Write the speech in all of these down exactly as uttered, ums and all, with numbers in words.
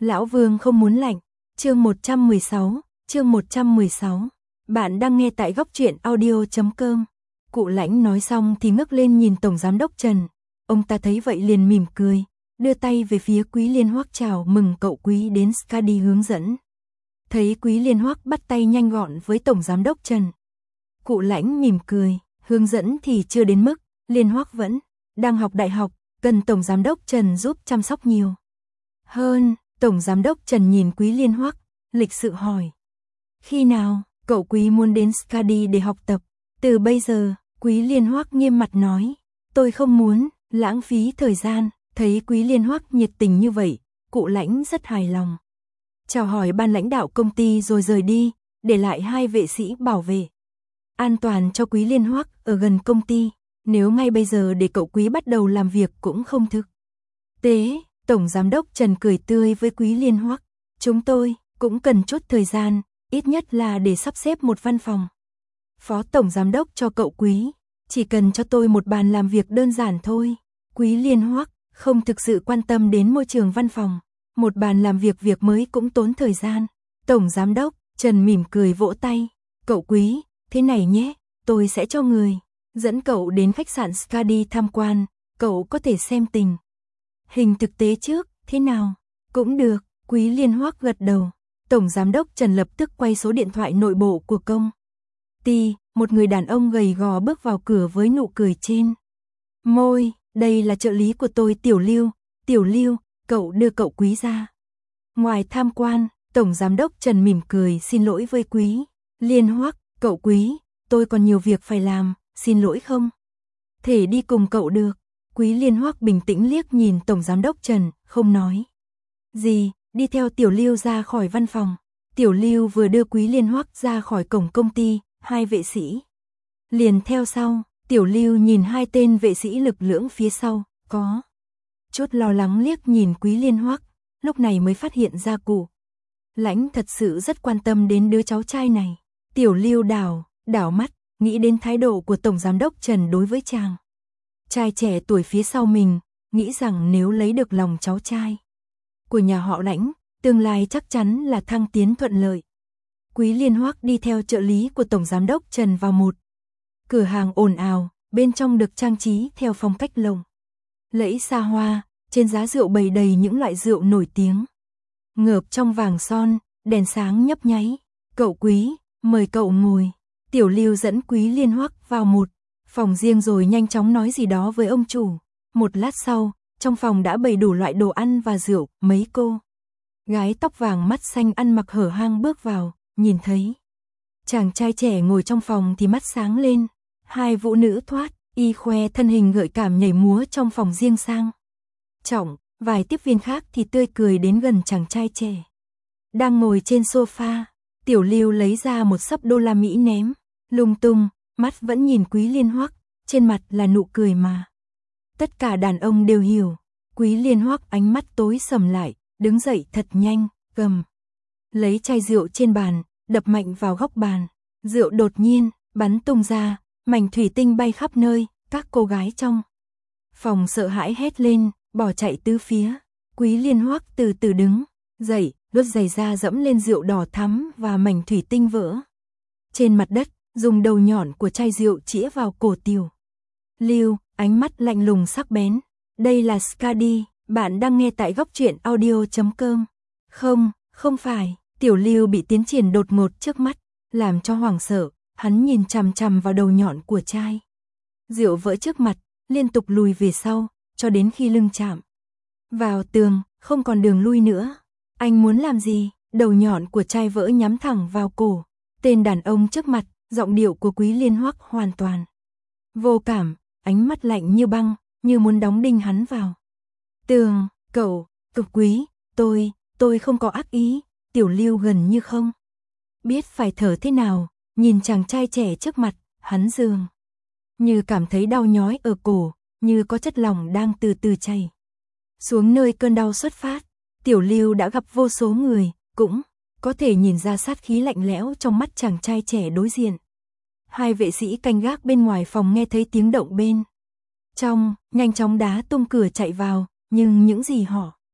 Lão Vương không muốn lạnh. Chương một trăm mười sáu, chương một trăm mười sáu. Bạn đang nghe tại góc truyện audio chấm com. Cụ Lãnh nói xong thì ngước lên nhìn Tổng Giám đốc Trần. Ông ta thấy vậy liền mỉm cười, đưa tay về phía Quý Liên Hoắc chào mừng cậu Quý đến Skadi hướng dẫn. Thấy Quý Liên Hoắc bắt tay nhanh gọn với Tổng Giám đốc Trần. Cụ Lãnh mỉm cười, hướng dẫn thì chưa đến mức, Liên Hoắc vẫn đang học đại học, cần Tổng Giám đốc Trần giúp chăm sóc nhiều hơn. Tổng Giám đốc Trần nhìn Quý Liên Hoắc, lịch sự hỏi. Khi nào, cậu Quý muốn đến Skadi để học tập? Từ bây giờ, Quý Liên Hoắc nghiêm mặt nói. Tôi không muốn lãng phí thời gian. Thấy Quý Liên Hoắc nhiệt tình như vậy, cụ Lãnh rất hài lòng. Chào hỏi ban lãnh đạo công ty rồi rời đi, để lại hai vệ sĩ bảo vệ an toàn cho Quý Liên Hoắc ở gần công ty. Nếu ngay bây giờ để cậu Quý bắt đầu làm việc cũng không thực tế. Tổng Giám đốc Trần cười tươi với Quý Liên Hoắc. Chúng tôi cũng cần chút thời gian, ít nhất là để sắp xếp một văn phòng. Phó Tổng Giám đốc cho cậu Quý, chỉ cần cho tôi một bàn làm việc đơn giản thôi. Quý Liên Hoắc không thực sự quan tâm đến môi trường văn phòng. Một bàn làm việc việc mới cũng tốn thời gian. Tổng Giám đốc Trần mỉm cười vỗ tay. Cậu Quý, thế này nhé, tôi sẽ cho người dẫn cậu đến khách sạn Skadi tham quan. Cậu có thể xem tình hình thực tế trước, thế nào? Cũng được, Quý Liên Hoắc gật đầu. Tổng Giám đốc Trần lập tức quay số điện thoại nội bộ của công ty. Một người đàn ông gầy gò bước vào cửa với nụ cười trên môi. Đây là trợ lý của tôi, Tiểu Lưu. Tiểu Lưu, cậu đưa cậu Quý ra ngoài tham quan. Tổng Giám đốc Trần mỉm cười xin lỗi với Quý Liên Hoắc. Cậu Quý, tôi còn nhiều việc phải làm, xin lỗi không thể đi cùng cậu được. Quý Liên Hoắc bình tĩnh liếc nhìn Tổng Giám đốc Trần, không nói gì, đi theo Tiểu Lưu ra khỏi văn phòng. Tiểu Lưu vừa đưa Quý Liên Hoắc ra khỏi cổng công ty, hai vệ sĩ liền theo sau. Tiểu Lưu nhìn hai tên vệ sĩ lực lưỡng phía sau, có chút lo lắng liếc nhìn Quý Liên Hoắc, lúc này mới phát hiện ra cụ Lãnh thật sự rất quan tâm đến đứa cháu trai này. Tiểu Lưu đảo, đảo mắt, nghĩ đến thái độ của Tổng Giám đốc Trần đối với chàng trai trẻ tuổi phía sau mình, nghĩ rằng nếu lấy được lòng cháu trai của nhà họ Lãnh, tương lai chắc chắn là thăng tiến thuận lợi. Quý Liên Hoắc đi theo trợ lý của Tổng Giám đốc Trần vào một cửa hàng ồn ào, bên trong được trang trí theo phong cách lộng lẫy xa hoa, trên giá rượu bày đầy những loại rượu nổi tiếng, ngợp trong vàng son, đèn sáng nhấp nháy. Cậu Quý, mời cậu ngồi. Tiểu Lưu dẫn Quý Liên Hoắc vào một phòng riêng rồi nhanh chóng nói gì đó với ông chủ. Một lát sau, trong phòng đã bày đủ loại đồ ăn và rượu. Mấy cô gái tóc vàng mắt xanh ăn mặc hở hang bước vào, nhìn thấy chàng trai trẻ ngồi trong phòng thì mắt sáng lên. Hai vũ nữ thoát y khoe thân hình gợi cảm nhảy múa trong phòng riêng sang trọng. Vài tiếp viên khác thì tươi cười đến gần chàng trai trẻ đang ngồi trên sofa. Tiểu Lưu lấy ra một xấp đô la Mỹ ném lung tung, mắt vẫn nhìn Quý Liên Hoắc, trên mặt là nụ cười mà tất cả đàn ông đều hiểu. Quý Liên Hoắc ánh mắt tối sầm lại, đứng dậy thật nhanh, cầm lấy chai rượu trên bàn, đập mạnh vào góc bàn. Rượu đột nhiên bắn tung ra, mảnh thủy tinh bay khắp nơi. Các cô gái trong phòng sợ hãi hét lên, bỏ chạy tứ phía. Quý Liên Hoắc từ từ đứng dậy, đốt giày ra dẫm lên rượu đỏ thắm và mảnh thủy tinh vỡ trên mặt đất, dùng đầu nhọn của chai rượu chĩa vào cổ Tiểu Lưu, ánh mắt lạnh lùng sắc bén. Đây là Skadi, bạn đang nghe tại góc truyện audio chấm com. Không, không phải. Tiểu Lưu bị tiến triển đột ngột trước mắt làm cho hoảng sợ, hắn nhìn chằm chằm vào đầu nhọn của chai rượu vỡ trước mặt, liên tục lùi về sau, cho đến khi lưng chạm vào tường, không còn đường lui nữa. Anh muốn làm gì? Đầu nhọn của chai vỡ nhắm thẳng vào cổ tên đàn ông trước mặt. Giọng điệu của Quý Liên Hoắc hoàn toàn vô cảm, ánh mắt lạnh như băng, như muốn đóng đinh hắn vào tường. Cậu, cậu Quý, tôi, tôi không có ác ý. Tiểu Lưu gần như không biết phải thở thế nào, nhìn chàng trai trẻ trước mặt, hắn dường như cảm thấy đau nhói ở cổ, như có chất lỏng đang từ từ chảy xuống nơi cơn đau xuất phát. Tiểu Lưu đã gặp vô số người, cũng có thể nhìn ra sát khí lạnh lẽo trong mắt chàng trai trẻ đối diện. Hai vệ sĩ canh gác bên ngoài phòng nghe thấy tiếng động bên trong, nhanh chóng đá tung cửa chạy vào, nhưng những gì họ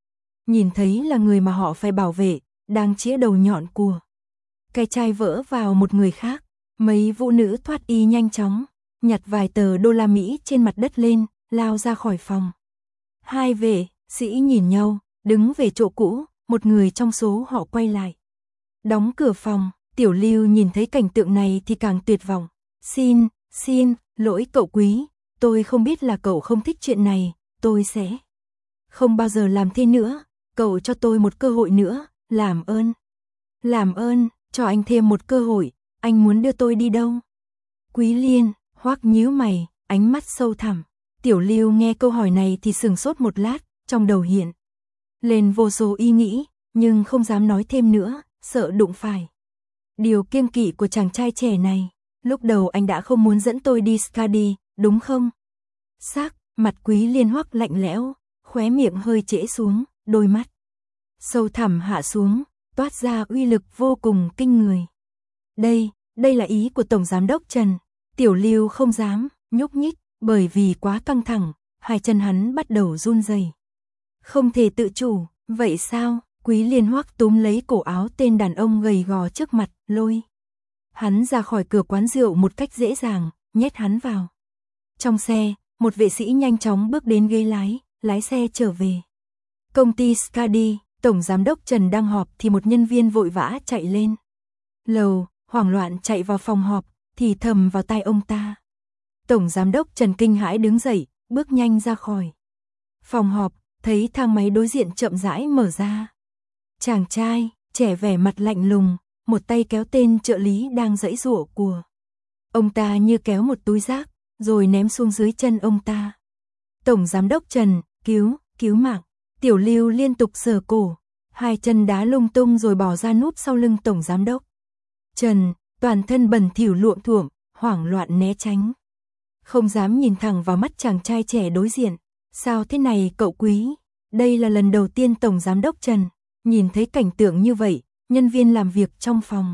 nhìn thấy là người mà họ phải bảo vệ, đang chĩa đầu nhọn của cái chai vỡ vào một người khác. Mấy vũ nữ thoát y nhanh chóng, nhặt vài tờ đô la Mỹ trên mặt đất lên, lao ra khỏi phòng. Hai vệ sĩ nhìn nhau, đứng về chỗ cũ, một người trong số họ quay lại. Đóng cửa phòng, Tiểu Lưu nhìn thấy cảnh tượng này thì càng tuyệt vọng. Xin, xin, lỗi cậu Quý, tôi không biết là cậu không thích chuyện này, tôi sẽ không bao giờ làm thế nữa, cậu cho tôi một cơ hội nữa, làm ơn. Làm ơn, cho anh thêm một cơ hội, anh muốn đưa tôi đi đâu? Quý Liên, Hoắc nhíu mày, ánh mắt sâu thẳm. Tiểu Lưu nghe câu hỏi này thì sừng sốt một lát, trong đầu hiện lên vô số ý nghĩ, nhưng không dám nói thêm nữa, sợ đụng phải điều kiêng kỵ của chàng trai trẻ này. Lúc đầu anh đã không muốn dẫn tôi đi Skadi, đúng không? Sắc mặt Quý Liên Hoắc lạnh lẽo, khóe miệng hơi trễ xuống, đôi mắt sâu thẳm hạ xuống, toát ra uy lực vô cùng kinh người. Đây, đây là ý của Tổng Giám đốc Trần. Tiểu Lưu không dám nhúc nhích, bởi vì quá căng thẳng, hai chân hắn bắt đầu run rẩy. Không thể tự chủ, vậy sao? Quý Liên Hoắc túm lấy cổ áo tên đàn ông gầy gò trước mặt, lôi hắn ra khỏi cửa quán rượu một cách dễ dàng, nhét hắn vào trong xe. Một vệ sĩ nhanh chóng bước đến ghế lái, lái xe trở về công ty Skadi. Tổng Giám đốc Trần đang họp thì một nhân viên vội vã chạy lên lầu, hoảng loạn chạy vào phòng họp, thì thầm vào tai ông ta. Tổng Giám đốc Trần kinh hãi đứng dậy, bước nhanh ra khỏi phòng họp, thấy thang máy đối diện chậm rãi mở ra. Chàng trai trẻ vẻ mặt lạnh lùng, một tay kéo tên trợ lý đang giãy giụa của ông ta như kéo một túi rác, rồi ném xuống dưới chân ông ta. Tổng Giám đốc Trần, cứu, cứu mạng. Tiểu Lưu liên tục sờ cổ, hai chân đá lung tung rồi bỏ ra núp sau lưng Tổng Giám đốc Trần, toàn thân bẩn thỉu luộm thuộm, hoảng loạn né tránh. Không dám nhìn thẳng vào mắt chàng trai trẻ đối diện. Sao thế này cậu Quý? Đây là lần đầu tiên Tổng Giám đốc Trần nhìn thấy cảnh tượng như vậy. Nhân viên làm việc trong phòng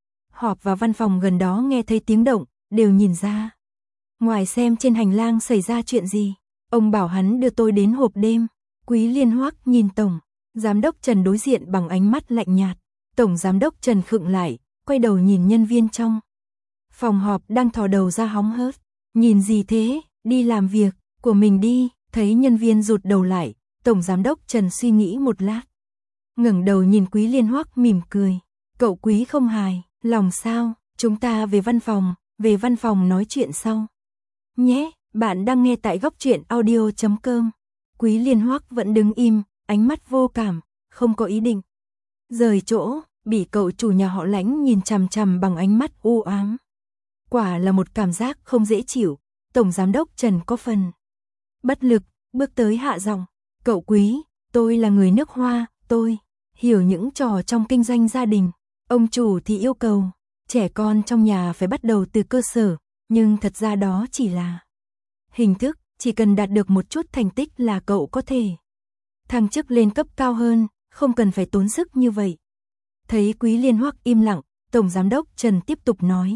họp và văn phòng gần đó nghe thấy tiếng động, đều nhìn ra ngoài xem trên hành lang xảy ra chuyện gì. Ông bảo hắn đưa tôi đến hộp đêm. Quý Liên Hoắc nhìn Tổng Giám đốc Trần đối diện bằng ánh mắt lạnh nhạt. Tổng Giám đốc Trần khựng lại, quay đầu nhìn nhân viên trong phòng họp đang thò đầu ra hóng hớt. Nhìn gì thế, đi làm việc của mình đi. Thấy nhân viên rụt đầu lại, Tổng Giám đốc Trần suy nghĩ một lát, ngẩng đầu nhìn Quý Liên Hoắc mỉm cười. Cậu Quý không hài lòng sao? Chúng ta về văn phòng, về văn phòng nói chuyện sau nhé. Bạn đang nghe tại góc truyện audio chấm com. Quý Liên Hoắc vẫn đứng im, ánh mắt vô cảm, không có ý định rời chỗ, bị cậu chủ nhà họ Lãnh nhìn chằm chằm bằng ánh mắt u ám. Quả là một cảm giác không dễ chịu. Tổng Giám đốc Trần có phần bất lực, bước tới hạ giọng. Cậu Quý, tôi là người nước Hoa, tôi hiểu những trò trong kinh doanh gia đình. Ông chủ thì yêu cầu trẻ con trong nhà phải bắt đầu từ cơ sở, nhưng thật ra đó chỉ là hình thức, chỉ cần đạt được một chút thành tích là cậu có thể thăng chức lên cấp cao hơn, không cần phải tốn sức như vậy. Thấy Quý Liên Hoắc im lặng, Tổng Giám đốc Trần tiếp tục nói.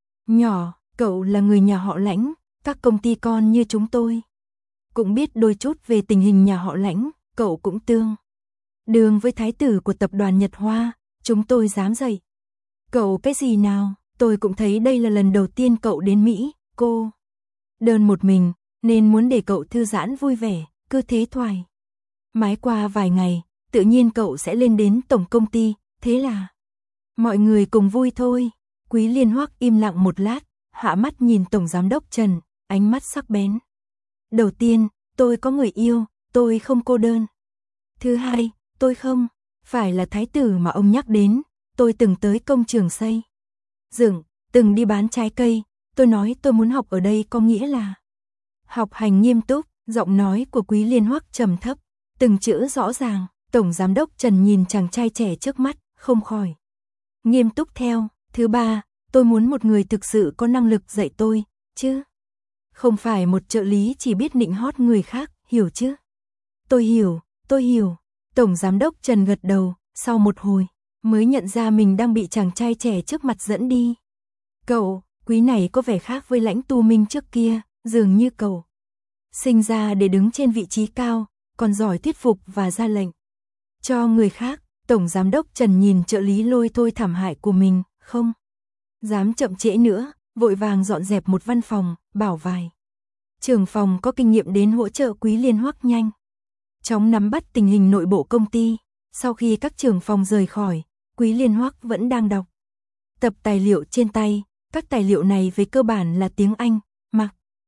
Nhỏ, cậu là người nhà họ Lãnh, các công ty con như chúng tôi cũng biết đôi chút về tình hình nhà họ Lãnh, cậu cũng tương đương với thái tử của tập đoàn Nhật Hoa, chúng tôi dám dạy cậu cái gì nào. Tôi cũng thấy đây là lần đầu tiên cậu đến Mỹ, cô đơn một mình, nên muốn để cậu thư giãn vui vẻ, cứ thế thoải mái qua vài ngày, tự nhiên cậu sẽ lên đến tổng công ty, thế là mọi người cùng vui thôi. Quý Liên Hoắc im lặng một lát, hạ mắt nhìn Tổng Giám đốc Trần, ánh mắt sắc bén. Đầu tiên, tôi có người yêu, tôi không cô đơn. Thứ hai, tôi không phải là thái tử mà ông nhắc đến, tôi từng tới công trường xây dựng, từng đi bán trái cây. Tôi nói tôi muốn học ở đây có nghĩa là học hành nghiêm túc. Giọng nói của Quý Liên Hoắc trầm thấp, từng chữ rõ ràng. Tổng Giám đốc Trần nhìn chàng trai trẻ trước mắt, không khỏi nghiêm túc theo. Thứ ba, tôi muốn một người thực sự có năng lực dạy tôi, chứ không phải một trợ lý chỉ biết nịnh hót người khác, hiểu chứ? Tôi hiểu, tôi hiểu. Tổng Giám đốc Trần gật đầu, sau một hồi mới nhận ra mình đang bị chàng trai trẻ trước mặt dẫn đi. Cậu, Quý này có vẻ khác với Lãnh Tu Minh trước kia, dường như cậu sinh ra để đứng trên vị trí cao, còn giỏi thuyết phục và ra lệnh. cho người khác. Tổng giám đốc Trần nhìn trợ lý lôi thôi thảm hại của mình, không dám chậm trễ nữa, vội vàng dọn dẹp một văn phòng, bảo vài trưởng phòng có kinh nghiệm đến hỗ trợ Quý Liên Hoắc nhanh chóng nắm bắt tình hình nội bộ công ty. Sau khi các trưởng phòng rời khỏi, Quý Liên Hoắc vẫn đang đọc tập tài liệu trên tay. Các tài liệu này về cơ bản là tiếng Anh, mặc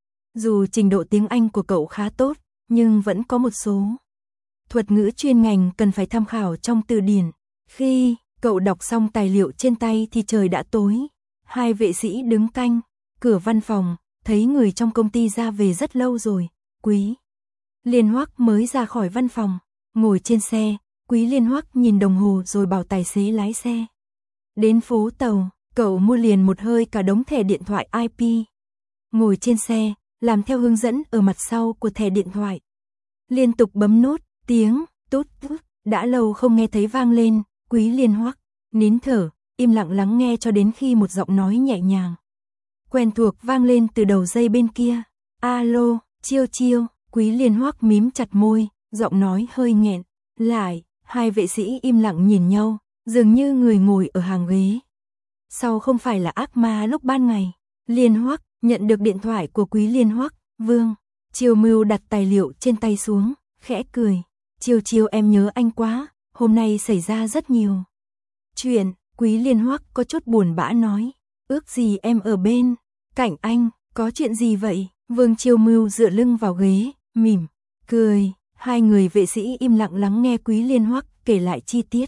dù trình độ tiếng Anh của cậu khá tốt, nhưng vẫn có một số thuật ngữ chuyên ngành cần phải tham khảo trong từ điển. Khi cậu đọc xong tài liệu trên tay thì trời đã tối. Hai vệ sĩ đứng canh cửa văn phòng, thấy người trong công ty ra về rất lâu rồi. Quý Liên Hoắc mới ra khỏi văn phòng, ngồi trên xe. Quý Liên Hoắc nhìn đồng hồ rồi bảo tài xế lái xe đến phố tàu. Cậu mua liền một hơi cả đống thẻ điện thoại i pê. Ngồi trên xe, làm theo hướng dẫn ở mặt sau của thẻ điện thoại. Liên tục bấm nốt, tiếng tút tút đã lâu không nghe thấy vang lên. Quý Liên Hoắc nín thở, im lặng lắng nghe cho đến khi một giọng nói nhẹ nhàng quen thuộc vang lên từ đầu dây bên kia. Alo, Chiêu Chiêu. Quý Liên Hoắc mím chặt môi, giọng nói hơi nghẹn lại. Hai vệ sĩ im lặng nhìn nhau, dường như người ngồi ở hàng ghế sau không phải là ác ma lúc ban ngày. Liên Hoắc nhận được điện thoại của Quý Liên Hoắc. Vương Chiêu Mưu đặt tài liệu trên tay xuống, khẽ cười. Chiêu Chiêu, em nhớ anh quá, hôm nay xảy ra rất nhiều chuyện. Quý Liên Hoắc có chút buồn bã nói. Ước gì em ở bên cạnh anh. Có chuyện gì vậy? Vương Chiêu Mưu dựa lưng vào ghế, mỉm cười. Hai người vệ sĩ im lặng lắng nghe Quý Liên Hoắc kể lại chi tiết.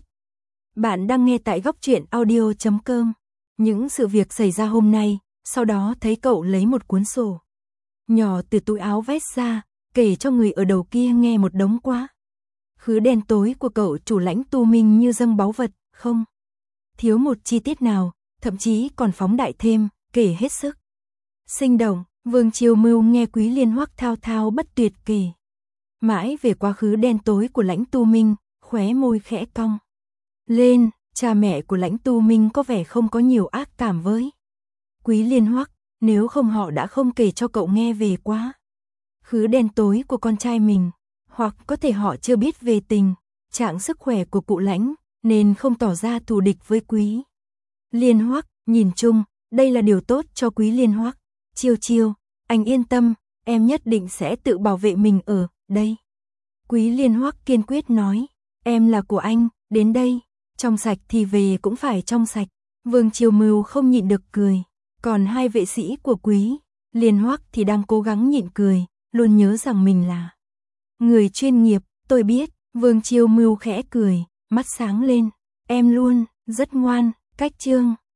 Bạn đang nghe tại góc truyện audio chấm com. Những sự việc xảy ra hôm nay. Sau đó thấy cậu lấy một cuốn sổ nhỏ từ túi áo vest ra, kể cho người ở đầu kia nghe một đống quá khứ đen tối của cậu chủ lãnh Tu Minh như dâng báu vật, không thiếu một chi tiết nào, thậm chí còn phóng đại thêm, kể hết sức sinh động. Vương Chiêu Mưu nghe Quý Liên Hoắc thao thao bất tuyệt kể mãi về quá khứ đen tối của lãnh Tu Minh, khóe môi khẽ cong lên. Cha mẹ của lãnh Tu Minh có vẻ không có nhiều ác cảm với Quý Liên Hoắc, nếu không họ đã không kể cho cậu nghe về quá khứ đen tối của con trai mình, hoặc có thể họ chưa biết về tình trạng sức khỏe của cụ lãnh, nên không tỏ ra thù địch với Quý Liên Hoắc. Nhìn chung, đây là điều tốt cho Quý Liên Hoắc. Chiêu Chiêu, anh yên tâm, em nhất định sẽ tự bảo vệ mình ở đây. Quý Liên Hoắc kiên quyết nói, em là của anh, đến đây, trong sạch thì về cũng phải trong sạch. Vương Chiêu Mưu không nhịn được cười, còn hai vệ sĩ của Quý Liên Hoắc thì đang cố gắng nhịn cười, luôn nhớ rằng mình là người chuyên nghiệp. Tôi biết. Vương Chiêu Mưu khẽ cười, mắt sáng lên, em luôn rất ngoan. Cách chương